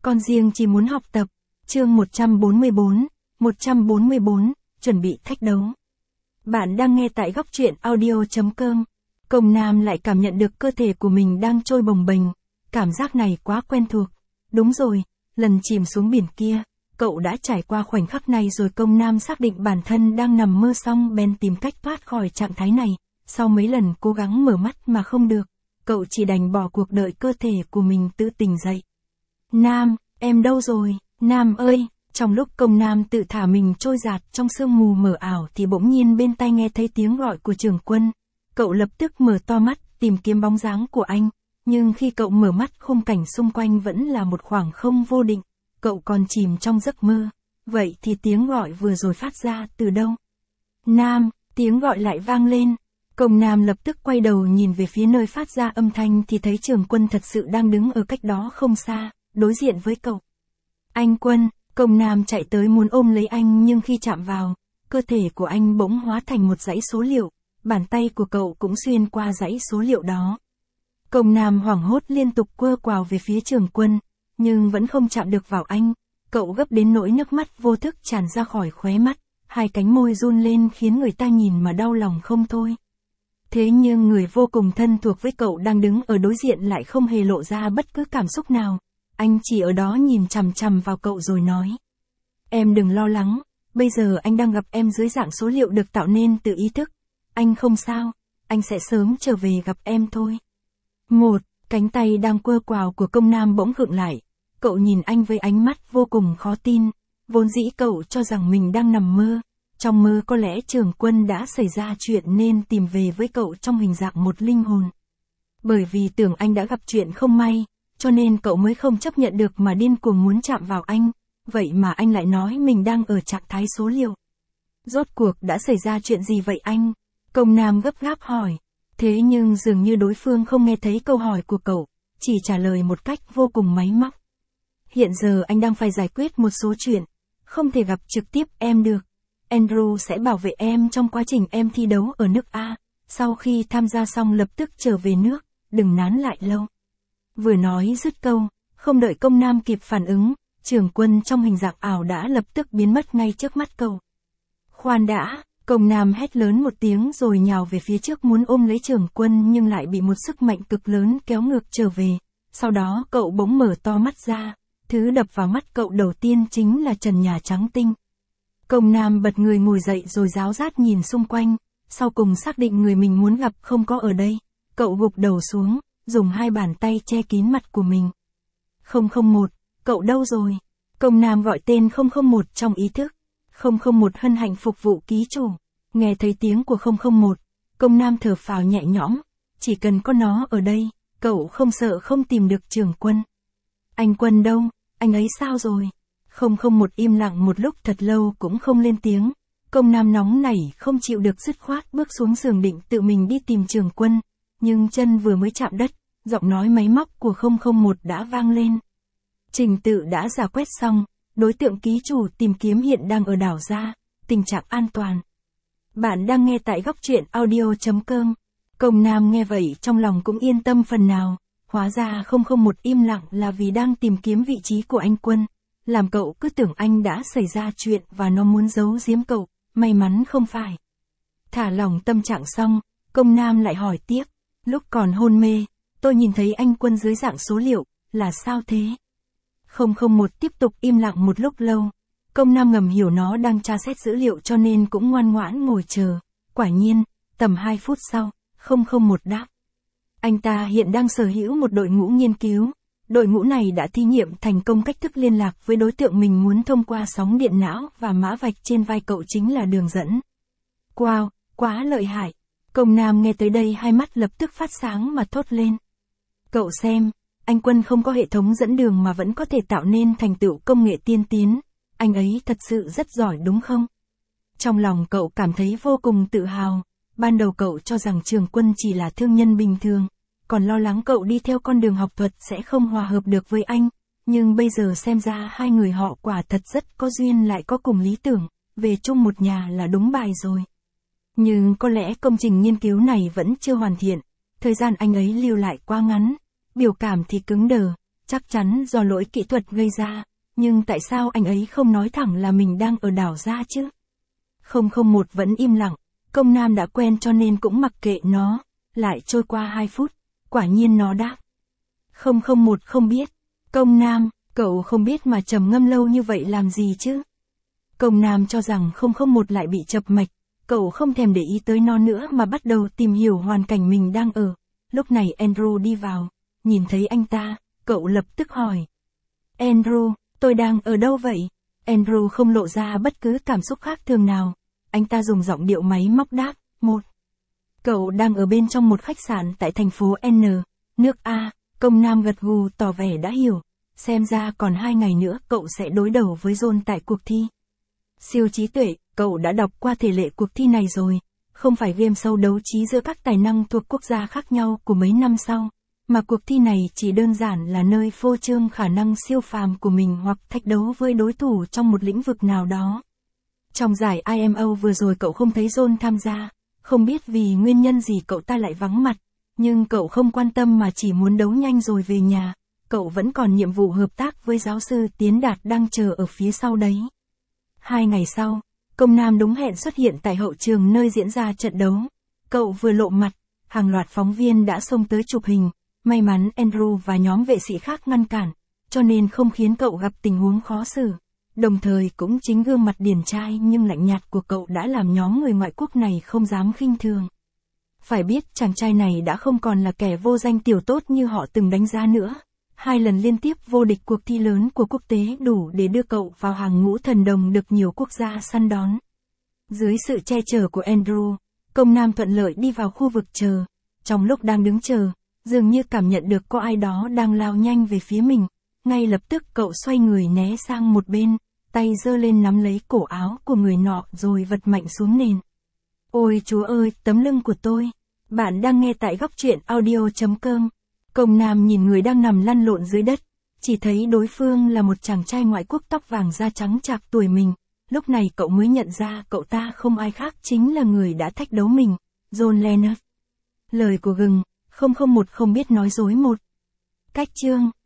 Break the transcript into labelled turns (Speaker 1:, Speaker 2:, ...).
Speaker 1: con riêng chỉ muốn học tập. Chương 144, chuẩn bị thách đấu. Bạn đang nghe tại góc truyện audio.com. Công Nam lại cảm nhận được cơ thể của mình đang trôi bồng bềnh, cảm giác này quá quen thuộc. Đúng rồi, lần chìm xuống biển kia, cậu đã trải qua khoảnh khắc này rồi. Công Nam xác định bản thân đang nằm mơ xong bèn tìm cách thoát khỏi trạng thái này. Sau mấy lần cố gắng mở mắt mà không được, cậu chỉ đành bỏ cuộc đợi cơ thể của mình tự tỉnh dậy. Nam, em đâu rồi? Nam ơi! Trong lúc Công Nam tự thả mình trôi dạt trong sương mù mờ ảo thì bỗng nhiên bên tai nghe thấy tiếng gọi của Trường Quân. Cậu lập tức mở to mắt, tìm kiếm bóng dáng của anh. Nhưng khi cậu mở mắt, khung cảnh xung quanh vẫn là một khoảng không vô định. Cậu còn chìm trong giấc mơ. Vậy thì tiếng gọi vừa rồi phát ra từ đâu? Nam, tiếng gọi lại vang lên. Công Nam lập tức quay đầu nhìn về phía nơi phát ra âm thanh thì thấy Trường Quân thật sự đang đứng ở cách đó không xa, đối diện với cậu. Anh Quân! Công Nam chạy tới muốn ôm lấy anh nhưng khi chạm vào, cơ thể của anh bỗng hóa thành một dãy số liệu, bàn tay của cậu cũng xuyên qua dãy số liệu đó. Công Nam hoảng hốt liên tục quơ quào về phía Trường Quân, nhưng vẫn không chạm được vào anh. Cậu gấp đến nỗi nước mắt vô thức tràn ra khỏi khóe mắt, hai cánh môi run lên khiến người ta nhìn mà đau lòng không thôi. Thế nhưng người vô cùng thân thuộc với cậu đang đứng ở đối diện lại không hề lộ ra bất cứ cảm xúc nào. Anh chỉ ở đó nhìn chằm chằm vào cậu rồi nói. Em đừng lo lắng, bây giờ anh đang gặp em dưới dạng số liệu được tạo nên từ ý thức. Anh không sao, anh sẽ sớm trở về gặp em thôi. Cánh tay đang quơ quào của Công Nam bỗng khựng lại. Cậu nhìn anh với ánh mắt vô cùng khó tin. Vốn dĩ cậu cho rằng mình đang nằm mơ. Trong mơ có lẽ Trường Quân đã xảy ra chuyện nên tìm về với cậu trong hình dạng một linh hồn. Bởi vì tưởng anh đã gặp chuyện không may, cho nên cậu mới không chấp nhận được mà điên cuồng muốn chạm vào anh. Vậy mà anh lại nói mình đang ở trạng thái số liệu. Rốt cuộc đã xảy ra chuyện gì vậy anh? Công Nam gấp gáp hỏi. Thế nhưng dường như đối phương không nghe thấy câu hỏi của cậu, chỉ trả lời một cách vô cùng máy móc. Hiện giờ anh đang phải giải quyết một số chuyện, không thể gặp trực tiếp em được. Andrew sẽ bảo vệ em trong quá trình em thi đấu ở nước A. Sau khi tham gia xong lập tức trở về nước, đừng nán lại lâu. Vừa nói dứt câu, không đợi Công Nam kịp phản ứng, Trường Quân trong hình dạng ảo đã lập tức biến mất ngay trước mắt cậu. Khoan đã! Công Nam hét lớn một tiếng rồi nhào về phía trước muốn ôm lấy Trường Quân nhưng lại bị một sức mạnh cực lớn kéo ngược trở về. Sau đó cậu bỗng mở to mắt ra, thứ đập vào mắt cậu đầu tiên chính là trần nhà trắng tinh. Công Nam bật người ngồi dậy rồi ráo rát nhìn xung quanh, sau cùng xác định người mình muốn gặp không có ở đây. Cậu gục đầu xuống, dùng hai bàn tay che kín mặt của mình. 001, cậu đâu rồi? Công Nam gọi tên 001 trong ý thức. 001 hân hạnh phục vụ ký chủ. Nghe thấy tiếng của 001, Công Nam thở phào nhẹ nhõm. Chỉ cần có nó ở đây, cậu không sợ không tìm được Trường Quân. Anh Quân đâu? Anh ấy sao rồi? 001 im lặng một lúc thật lâu cũng không lên tiếng. Công Nam nóng nảy không chịu được dứt khoát bước xuống giường định tự mình đi tìm Trường Quân. Nhưng chân vừa mới chạm đất, giọng nói máy móc của 001 đã vang lên. Trình tự đã giả quét xong, đối tượng ký chủ tìm kiếm hiện đang ở đảo Gia, tình trạng an toàn. Bạn đang nghe tại góc truyện audio.com. Công Nam nghe vậy trong lòng cũng yên tâm phần nào, hóa ra 001 im lặng là vì đang tìm kiếm vị trí của anh Quân. Làm cậu cứ tưởng anh đã xảy ra chuyện và nó muốn giấu giếm cậu, may mắn không phải. Thả lỏng tâm trạng xong, Công Nam lại hỏi tiếp. Lúc còn hôn mê, tôi nhìn thấy anh Quân dưới dạng số liệu, là sao thế? 001 tiếp tục im lặng một lúc lâu. Công Nam ngầm hiểu nó đang tra xét dữ liệu cho nên cũng ngoan ngoãn ngồi chờ. Quả nhiên, tầm 2 phút sau, 001 đáp. Anh ta hiện đang sở hữu một đội ngũ nghiên cứu. Đội ngũ này đã thí nghiệm thành công cách thức liên lạc với đối tượng mình muốn thông qua sóng điện não và mã vạch trên vai cậu chính là đường dẫn. Wow, quá lợi hại. Công Nam nghe tới đây hai mắt lập tức phát sáng mà thốt lên. Cậu xem, anh Quân không có hệ thống dẫn đường mà vẫn có thể tạo nên thành tựu công nghệ tiên tiến. Anh ấy thật sự rất giỏi đúng không? Trong lòng cậu cảm thấy vô cùng tự hào. Ban đầu cậu cho rằng Trường Quân chỉ là thương nhân bình thường, còn lo lắng cậu đi theo con đường học thuật sẽ không hòa hợp được với anh. Nhưng bây giờ xem ra hai người họ quả thật rất có duyên lại có cùng lý tưởng, về chung một nhà là đúng bài rồi. Nhưng có lẽ công trình nghiên cứu này vẫn chưa hoàn thiện, thời gian anh ấy lưu lại quá ngắn, biểu cảm thì cứng đờ, chắc chắn do lỗi kỹ thuật gây ra, nhưng tại sao anh ấy không nói thẳng là mình đang ở đảo ra chứ? 001 vẫn im lặng, Công Nam đã quen cho nên cũng mặc kệ nó, lại trôi qua 2 phút, quả nhiên nó đáp. 001 không biết, Công Nam, cậu không biết mà trầm ngâm lâu như vậy làm gì chứ? Công Nam cho rằng 001 lại bị chập mạch, cậu không thèm để ý tới nó nữa mà bắt đầu tìm hiểu hoàn cảnh mình đang ở. Lúc này Andrew đi vào, nhìn thấy anh ta, cậu lập tức hỏi. Andrew, tôi đang ở đâu vậy? Andrew không lộ ra bất cứ cảm xúc khác thường nào. Anh ta dùng giọng điệu máy móc đáp, Cậu đang ở bên trong một khách sạn tại thành phố N, nước A. Công Nam gật gù tỏ vẻ đã hiểu. Xem ra còn 2 ngày nữa cậu sẽ đối đầu với John tại cuộc thi. Siêu trí tuệ, cậu đã đọc qua thể lệ cuộc thi này rồi. Không phải game show đấu trí giữa các tài năng thuộc quốc gia khác nhau của mấy năm sau, mà cuộc thi này chỉ đơn giản là nơi phô trương khả năng siêu phàm của mình hoặc thách đấu với đối thủ trong một lĩnh vực nào đó. Trong giải IMO vừa rồi cậu không thấy John tham gia, không biết vì nguyên nhân gì cậu ta lại vắng mặt, nhưng cậu không quan tâm mà chỉ muốn đấu nhanh rồi về nhà, cậu vẫn còn nhiệm vụ hợp tác với giáo sư Tiến Đạt đang chờ ở phía sau đấy. 2 ngày sau, Công Nam đúng hẹn xuất hiện tại hậu trường nơi diễn ra trận đấu. Cậu vừa lộ mặt, hàng loạt phóng viên đã xông tới chụp hình, may mắn Andrew và nhóm vệ sĩ khác ngăn cản, cho nên không khiến cậu gặp tình huống khó xử. Đồng thời cũng chính gương mặt điển trai nhưng lạnh nhạt của cậu đã làm nhóm người ngoại quốc này không dám khinh thường. Phải biết chàng trai này đã không còn là kẻ vô danh tiểu tốt như họ từng đánh giá nữa. 2 lần liên tiếp vô địch cuộc thi lớn của quốc tế đủ để đưa cậu vào hàng ngũ thần đồng được nhiều quốc gia săn đón. Dưới sự che chở của Andrew, Công Nam thuận lợi đi vào khu vực chờ. Trong lúc đang đứng chờ, dường như cảm nhận được có ai đó đang lao nhanh về phía mình. Ngay lập tức cậu xoay người né sang một bên, tay giơ lên nắm lấy cổ áo của người nọ rồi vật mạnh xuống nền. Ôi Chúa ơi, tấm lưng của tôi! Bạn đang nghe tại góc truyện audio.com. Công Nam nhìn người đang nằm lăn lộn dưới đất, chỉ thấy đối phương là một chàng trai ngoại quốc tóc vàng da trắng chạc tuổi mình. Lúc này cậu mới nhận ra cậu ta không ai khác chính là người đã thách đấu mình, John Leonard. Lời của gừng, 001 không biết nói dối một. Cách chương